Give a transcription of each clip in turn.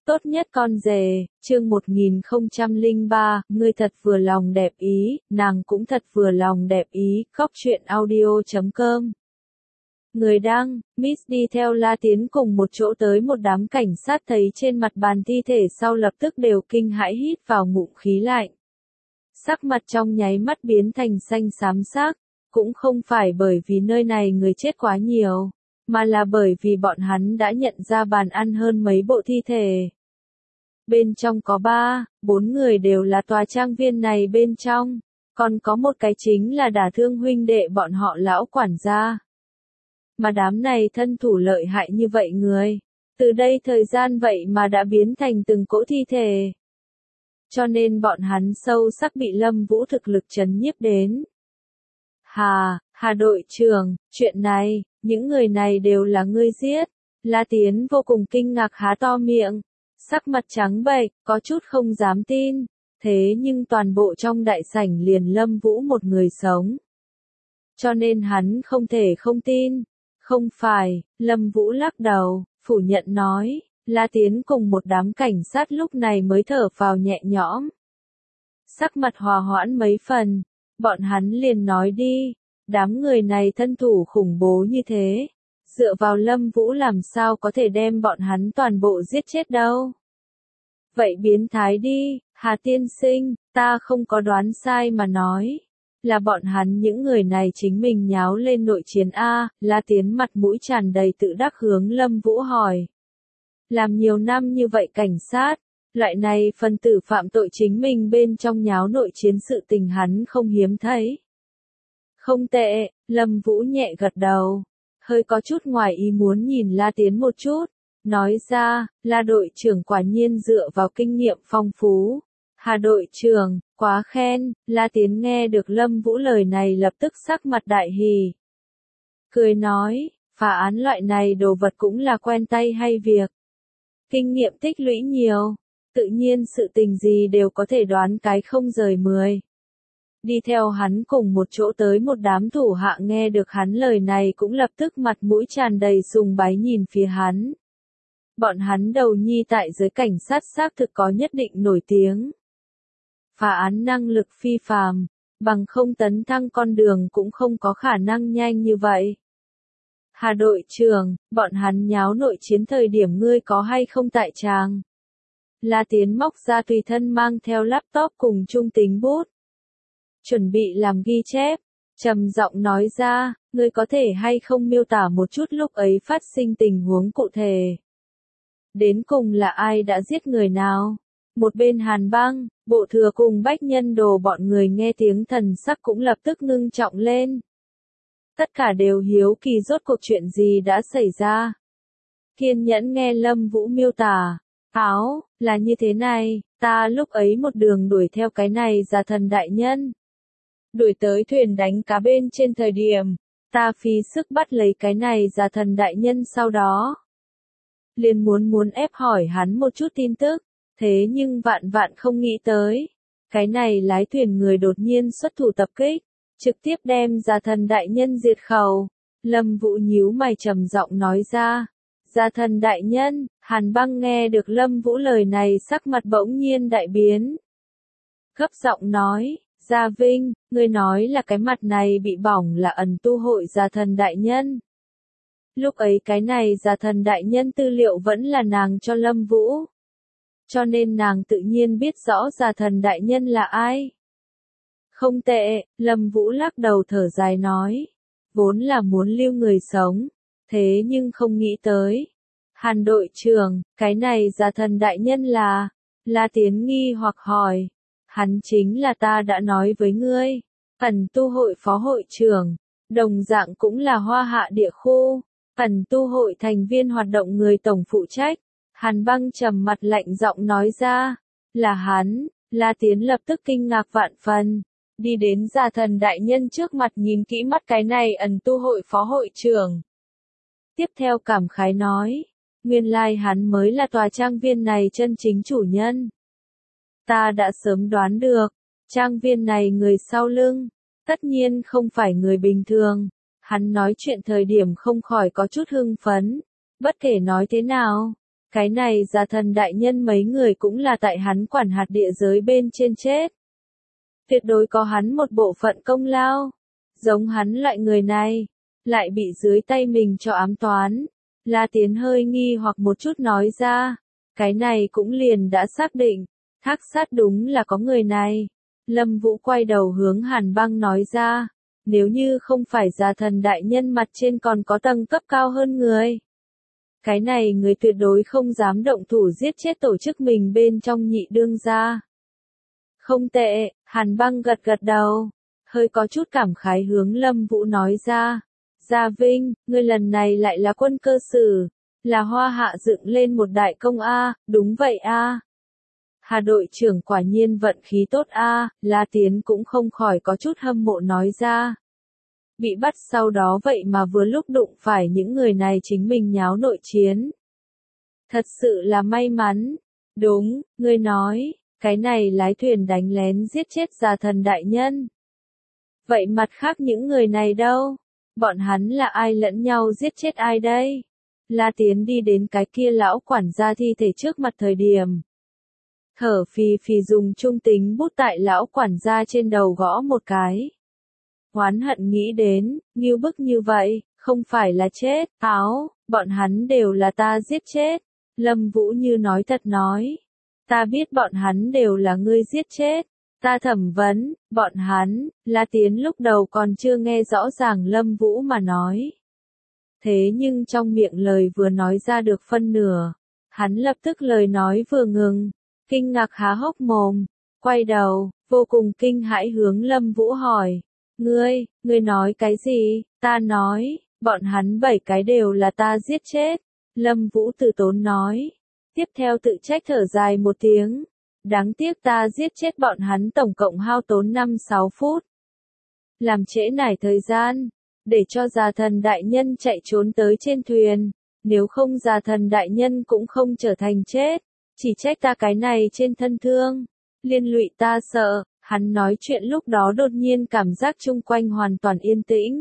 Tốt nhất con rể, chương 1003, ngươi thật vừa lòng đẹp ý, nàng cũng thật vừa lòng đẹp ý, khóc chuyện audio.com. Người đăng, Miss đi theo La Tiến cùng một chỗ tới một đám cảnh sát thấy trên mặt bàn thi thể sau lập tức đều kinh hãi hít vào ngụm khí lạnh. Sắc mặt trong nháy mắt biến thành xanh xám sắc, cũng không phải bởi vì nơi này người chết quá nhiều, mà là bởi vì bọn hắn đã nhận ra bàn ăn hơn mấy bộ thi thể. Bên trong có 4 người đều là tòa trang viên này bên trong, còn có một cái chính là đả thương huynh đệ bọn họ lão quản gia. Mà đám này thân thủ lợi hại như vậy người, từ đây thời gian vậy mà đã biến thành từng cỗ thi thể. Cho nên bọn hắn sâu sắc bị Lâm Vũ thực lực trấn nhiếp đến. Hà đội trưởng, chuyện này, những người này đều là ngươi giết. La Tiến vô cùng kinh ngạc há to miệng, sắc mặt trắng bệch, có chút không dám tin, thế nhưng toàn bộ trong đại sảnh liền Lâm Vũ một người sống. Cho nên hắn không thể không tin. Không phải, Lâm Vũ lắc đầu, phủ nhận nói, La Tiến cùng một đám cảnh sát lúc này mới thở phào nhẹ nhõm. Sắc mặt hòa hoãn mấy phần, bọn hắn liền nói đi, đám người này thân thủ khủng bố như thế, dựa vào Lâm Vũ làm sao có thể đem bọn hắn toàn bộ giết chết đâu. Vậy biến thái đi, Hà tiên sinh, ta không có đoán sai mà nói. Là bọn hắn những người này chính mình nháo lên nội chiến A, La Tiến mặt mũi tràn đầy tự đắc hướng Lâm Vũ hỏi. Làm nhiều năm như vậy cảnh sát, loại này phần tử phạm tội chính mình bên trong nháo nội chiến sự tình hắn không hiếm thấy. Không tệ, Lâm Vũ nhẹ gật đầu, hơi có chút ngoài ý muốn nhìn La Tiến một chút, nói ra, La đội trưởng quả nhiên dựa vào kinh nghiệm phong phú. Hà đội trưởng, quá khen, La Tiến nghe được Lâm Vũ lời này lập tức sắc mặt đại hỉ. Cười nói, phá án loại này đồ vật cũng là quen tay hay việc. Kinh nghiệm tích lũy nhiều, tự nhiên sự tình gì đều có thể đoán cái không rời 10. Đi theo hắn cùng một chỗ tới một đám thủ hạ nghe được hắn lời này cũng lập tức mặt mũi tràn đầy sùng bái nhìn phía hắn. Bọn hắn đầu nhi tại giới cảnh sát xác thực có nhất định nổi tiếng. Phá án năng lực phi phàm, bằng không tấn thăng con đường cũng không có khả năng nhanh như vậy. Hà đội trưởng, bọn hắn nháo nội chiến thời điểm ngươi có hay không tại tràng? La Tiến móc ra tùy thân mang theo laptop cùng trung tính bút. Chuẩn bị làm ghi chép, trầm giọng nói ra, ngươi có thể hay không miêu tả một chút lúc ấy phát sinh tình huống cụ thể. Đến cùng là ai đã giết người nào? Một bên Hàn Băng, Bộ Thừa cùng Bách Nhân Đồ bọn người nghe tiếng thần sắc cũng lập tức ngưng trọng lên. Tất cả đều hiếu kỳ rốt cuộc chuyện gì đã xảy ra. Kiên nhẫn nghe Lâm Vũ miêu tả. Là như thế này, ta lúc ấy một đường đuổi theo cái này già thần đại nhân. Đuổi tới thuyền đánh cá bên trên thời điểm, ta phí sức bắt lấy cái này già thần đại nhân sau đó. Liền muốn ép hỏi hắn một chút tin tức. Thế nhưng vạn không nghĩ tới. Cái này lái thuyền người đột nhiên xuất thủ tập kích, trực tiếp đem già thần đại nhân diệt khẩu. Lâm Vũ nhíu mày trầm giọng nói ra. Già thần đại nhân, Hàn Băng nghe được Lâm Vũ lời này sắc mặt bỗng nhiên đại biến. Gấp giọng nói, Gia Vinh, ngươi nói là cái mặt này bị bỏng là ẩn tu hội già thần đại nhân. Lúc ấy cái này già thần đại nhân tư liệu vẫn là nàng cho Lâm Vũ. Cho nên nàng tự nhiên biết rõ già thần đại nhân là ai. Không tệ, Lâm Vũ lắc đầu thở dài nói. Vốn là muốn lưu người sống, thế nhưng không nghĩ tới. Hàn đội trưởng, cái này già thần đại nhân là La Tiến nghi hoặc hỏi. Hắn chính là ta đã nói với ngươi. Ẩn tu hội phó hội trưởng, đồng dạng cũng là Hoa Hạ địa khu. Ẩn tu hội thành viên hoạt động người tổng phụ trách. Hàn Băng trầm mặt lạnh giọng nói ra, là hắn. La Tiến lập tức kinh ngạc vạn phần, đi đến già thần đại nhân trước mặt nhìn kỹ mắt cái này ẩn tu hội phó hội trưởng. Tiếp theo cảm khái nói, nguyên lai hắn mới là tòa trang viên này chân chính chủ nhân. Ta đã sớm đoán được, trang viên này người sau lưng, tất nhiên không phải người bình thường. Hắn nói chuyện thời điểm không khỏi có chút hưng phấn, bất kể nói thế nào. Cái này Già Thần đại nhân mấy người cũng là tại hắn quản hạt địa giới bên trên chết. Tuyệt đối có hắn một bộ phận công lao. Giống hắn loại người này, lại bị dưới tay mình cho ám toán. La Tiến hơi nghi hoặc một chút nói ra. Cái này cũng liền đã xác định. Thác sát đúng là có người này. Lâm Vũ quay đầu hướng Hàn Băng nói ra. Nếu như không phải Già Thần đại nhân mặt trên còn có tầng cấp cao hơn người. Cái này người tuyệt đối không dám động thủ giết chết tổ chức mình bên trong nhị đương gia. Không tệ, Hàn Băng gật gật đầu. Hơi có chút cảm khái hướng Lâm Vũ nói ra. Gia Vinh, ngươi lần này lại là quân cơ sử. Là Hoa Hạ dựng lên một đại công A, đúng vậy A. Hà đội trưởng quả nhiên vận khí tốt A, La Tiến cũng không khỏi có chút hâm mộ nói ra. Bị bắt sau đó vậy mà vừa lúc đụng phải những người này chính mình nháo nội chiến. Thật sự là may mắn. Đúng, ngươi nói, cái này lái thuyền đánh lén giết chết Già Thần đại nhân. Vậy mặt khác những người này đâu? Bọn hắn là ai lẫn nhau giết chết ai đây? La Tiến đi đến cái kia lão quản gia thi thể trước mặt thời điểm. Thở phì phì dùng trung tính bút tại lão quản gia trên đầu gõ một cái. Oán hận nghĩ đến, nghiêu bức như vậy, không phải là chết, bọn hắn đều là ta giết chết. Lâm Vũ như nói thật nói. Ta biết bọn hắn đều là ngươi giết chết. Ta thẩm vấn, bọn hắn, La Tiến lúc đầu còn chưa nghe rõ ràng Lâm Vũ mà nói. Thế nhưng trong miệng lời vừa nói ra được phân nửa. Hắn lập tức lời nói vừa ngừng, kinh ngạc há hốc mồm, quay đầu, vô cùng kinh hãi hướng Lâm Vũ hỏi. Ngươi nói cái gì? Ta nói, bọn hắn 7 cái đều là ta giết chết. Lâm Vũ từ tốn nói. Tiếp theo tự trách thở dài một tiếng. Đáng tiếc ta giết chết bọn hắn tổng cộng hao tốn 5-6 phút. Làm trễ nải thời gian, để cho Già Thần đại nhân chạy trốn tới trên thuyền. Nếu không Già Thần đại nhân cũng không trở thành chết. Chỉ trách ta cái này trên thân thương. Liên lụy ta sợ. Hắn nói chuyện lúc đó đột nhiên cảm giác chung quanh hoàn toàn yên tĩnh.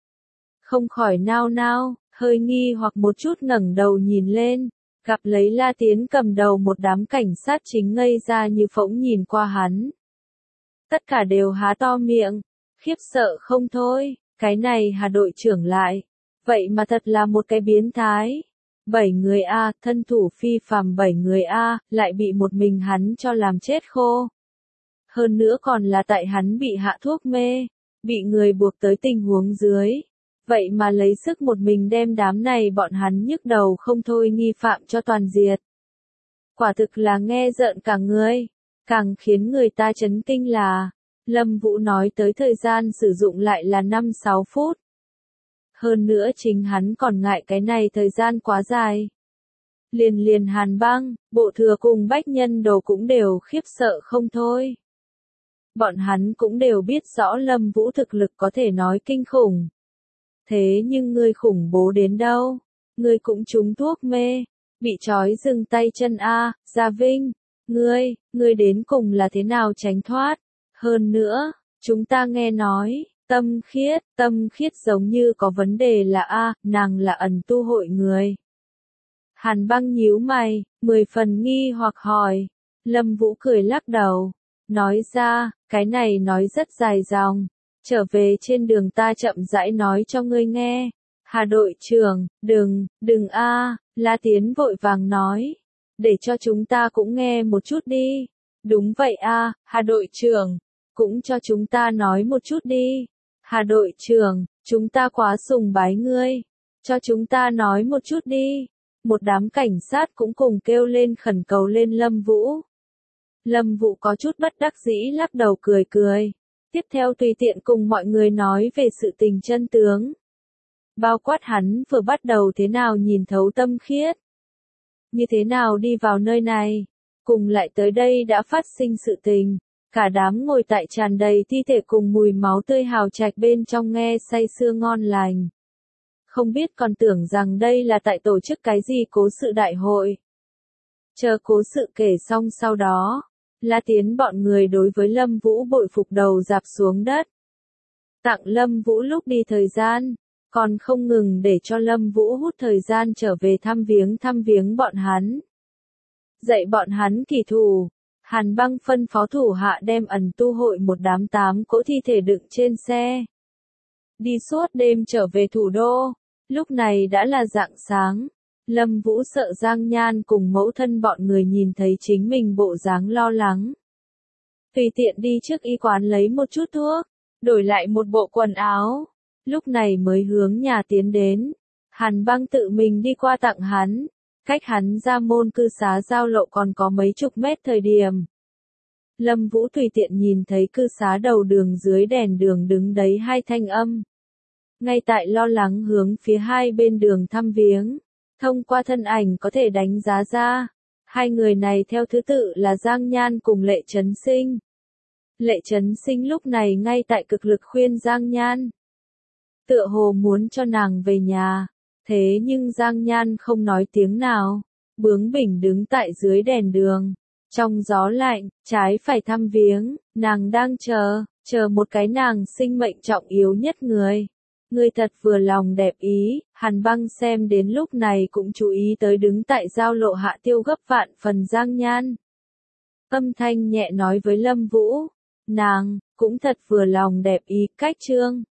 Không khỏi nao nao, hơi nghi hoặc một chút ngẩng đầu nhìn lên, gặp lấy La Tiến cầm đầu một đám cảnh sát chính ngây ra như phỗng nhìn qua hắn. Tất cả đều há to miệng, khiếp sợ không thôi, cái này Hà đội trưởng lại. Vậy mà thật là một cái biến thái. 7 người A, thân thủ phi phàm 7 người A, lại bị một mình hắn cho làm chết khô. Hơn nữa còn là tại hắn bị hạ thuốc mê, bị người buộc tới tình huống dưới. Vậy mà lấy sức một mình đem đám này bọn hắn nhức đầu không thôi nghi phạm cho toàn diệt. Quả thực là nghe rợn cả người. Càng khiến người ta chấn kinh là, Lâm Vũ nói tới thời gian sử dụng lại là 5-6 phút. Hơn nữa chính hắn còn ngại cái này thời gian quá dài. Liền Hàn Băng, Bộ Thừa cùng Bách Nhân Đồ cũng đều khiếp sợ không thôi. Bọn hắn cũng đều biết rõ Lâm Vũ thực lực có thể nói kinh khủng. Thế nhưng ngươi khủng bố đến đâu? Ngươi cũng trúng thuốc mê, bị trói dừng tay chân A, Gia Vinh. Ngươi đến cùng là thế nào tránh thoát? Hơn nữa, chúng ta nghe nói, tâm khiết giống như có vấn đề là A, nàng là ẩn tu hội người. Hàn Băng nhíu mày, 10 phần nghi hoặc hỏi. Lâm Vũ cười lắc đầu, nói ra, cái này nói rất dài dòng. Trở về trên đường ta chậm rãi nói cho ngươi nghe. Hà đội trưởng, đừng A, La Tiến vội vàng nói. Để cho chúng ta cũng nghe một chút đi. Đúng vậy A, Hà đội trưởng, cũng cho chúng ta nói một chút đi. Hà đội trưởng, chúng ta quá sùng bái ngươi. Cho chúng ta nói một chút đi. Một đám cảnh sát cũng cùng kêu lên khẩn cầu lên Lâm Vũ. Lâm Vũ có chút bất đắc dĩ lắc đầu cười. Tiếp theo tùy tiện cùng mọi người nói về sự tình chân tướng. Bao quát hắn vừa bắt đầu thế nào nhìn thấu tâm khiết. Như thế nào đi vào nơi này. Cùng lại tới đây đã phát sinh sự tình. Cả đám ngồi tại tràn đầy thi thể cùng mùi máu tươi hào trạch bên trong nghe say sưa ngon lành. Không biết còn tưởng rằng đây là tại tổ chức cái gì cố sự đại hội. Chờ cố sự kể xong sau đó. La Tiến bọn người đối với Lâm Vũ bội phục đầu dạp xuống đất. Tặng Lâm Vũ lúc đi thời gian, còn không ngừng để cho Lâm Vũ hút thời gian trở về thăm viếng bọn hắn. Dạy bọn hắn kỳ thủ. Hàn Băng phân phó thủ hạ đem ẩn tu hội một đám 8 cỗ thi thể đựng trên xe. Đi suốt đêm trở về thủ đô. Lúc này đã là rạng sáng. Lâm Vũ sợ Giang Nhan cùng mẫu thân bọn người nhìn thấy chính mình bộ dáng lo lắng. Tùy tiện đi trước y quán lấy một chút thuốc, đổi lại một bộ quần áo. Lúc này mới hướng nhà tiến đến. Hàn Băng tự mình đi qua tặng hắn. Cách hắn ra môn cư xá giao lộ còn có mấy chục mét thời điểm. Lâm Vũ tùy tiện nhìn thấy cư xá đầu đường dưới đèn đường đứng đấy hai thanh âm. Ngay tại lo lắng hướng phía hai bên đường thăm viếng. Thông qua thân ảnh có thể đánh giá ra. Hai người này theo thứ tự là Giang Nhan cùng Lệ Chấn Sinh. Lệ Chấn Sinh lúc này ngay tại cực lực khuyên Giang Nhan. Tựa hồ muốn cho nàng về nhà. Thế nhưng Giang Nhan không nói tiếng nào. Bướng bỉnh đứng tại dưới đèn đường. Trong gió lạnh, trái phải thăm viếng, nàng đang chờ một cái nàng sinh mệnh trọng yếu nhất người. Người thật vừa lòng đẹp ý, Hàn Băng xem đến lúc này cũng chú ý tới đứng tại giao lộ Hạ Tiêu gấp vạn phần Giang Nhan. Âm thanh nhẹ nói với Lâm Vũ, nàng, cũng thật vừa lòng đẹp ý, cách chương.